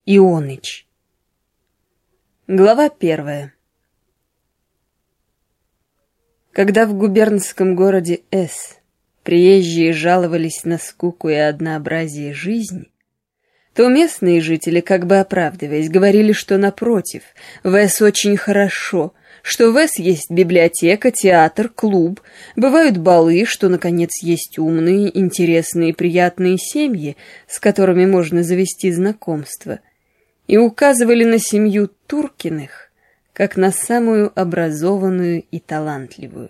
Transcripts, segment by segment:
Ионыч. Глава 1. Когда в губернском городе С приезжие жаловались на скуку и однообразие жизни, то местные жители, как бы оправдываясь, говорили, что, напротив, в С очень хорошо, что в С есть библиотека, театр, клуб, бывают балы, что, наконец, есть умные, интересные, приятные семьи, с которыми можно завести знакомство, и указывали на семью Туркиных как на самую образованную и талантливую.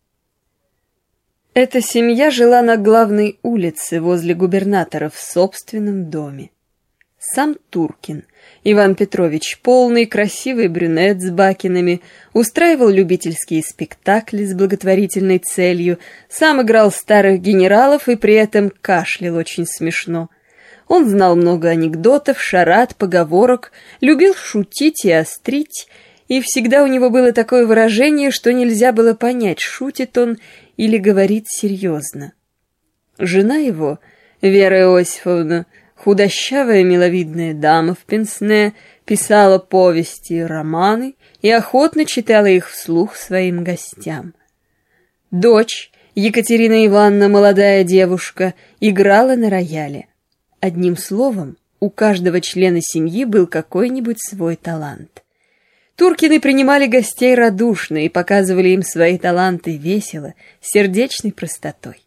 Эта семья жила на главной улице возле губернатора в собственном доме. Сам Туркин, Иван Петрович, полный, красивый брюнет с бакинами, устраивал любительские спектакли с благотворительной целью, сам играл старых генералов и при этом кашлял очень смешно. Он знал много анекдотов, шарад, поговорок, любил шутить и острить, и всегда у него было такое выражение, что нельзя было понять, шутит он или говорит серьезно. Жена его, Вера Иосифовна, худощавая миловидная дама в пенсне, писала повести и романы и охотно читала их вслух своим гостям. Дочь, Екатерина Ивановна, молодая девушка, играла на рояле. Одним словом, у каждого члена семьи был какой-нибудь свой талант. Туркины принимали гостей радушно и показывали им свои таланты весело, с сердечной простотой.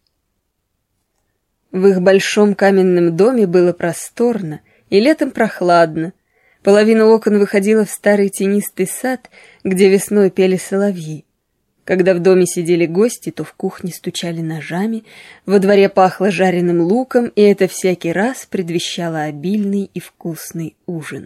В их большом каменном доме было просторно и летом прохладно. Половина окон выходила в старый тенистый сад, где весной пели соловьи. Когда в доме сидели гости, то в кухне стучали ножами, во дворе пахло жареным луком, и это всякий раз предвещало обильный и вкусный ужин.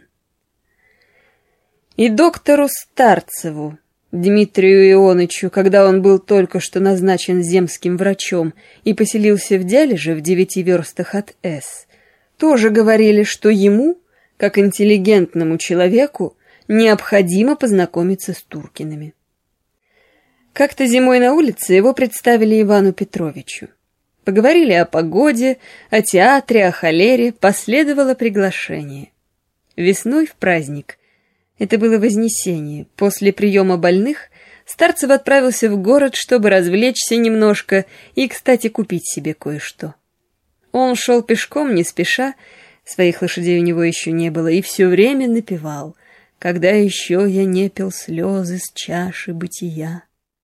И доктору Старцеву, Дмитрию Ионычу, когда он был только что назначен земским врачом и поселился в Дялеже в 9 верстах от С, тоже говорили, что ему, как интеллигентному человеку, необходимо познакомиться с Туркиными. Как-то зимой на улице его представили Ивану Петровичу. Поговорили о погоде, о театре, о холере, последовало приглашение. Весной в праздник, это было Вознесение, после приема больных, Старцев отправился в город, чтобы развлечься немножко и, кстати, купить себе кое-что. Он шел пешком, не спеша, своих лошадей у него еще не было, и все время напевал: «Когда еще я не пил слезы с чаши бытия».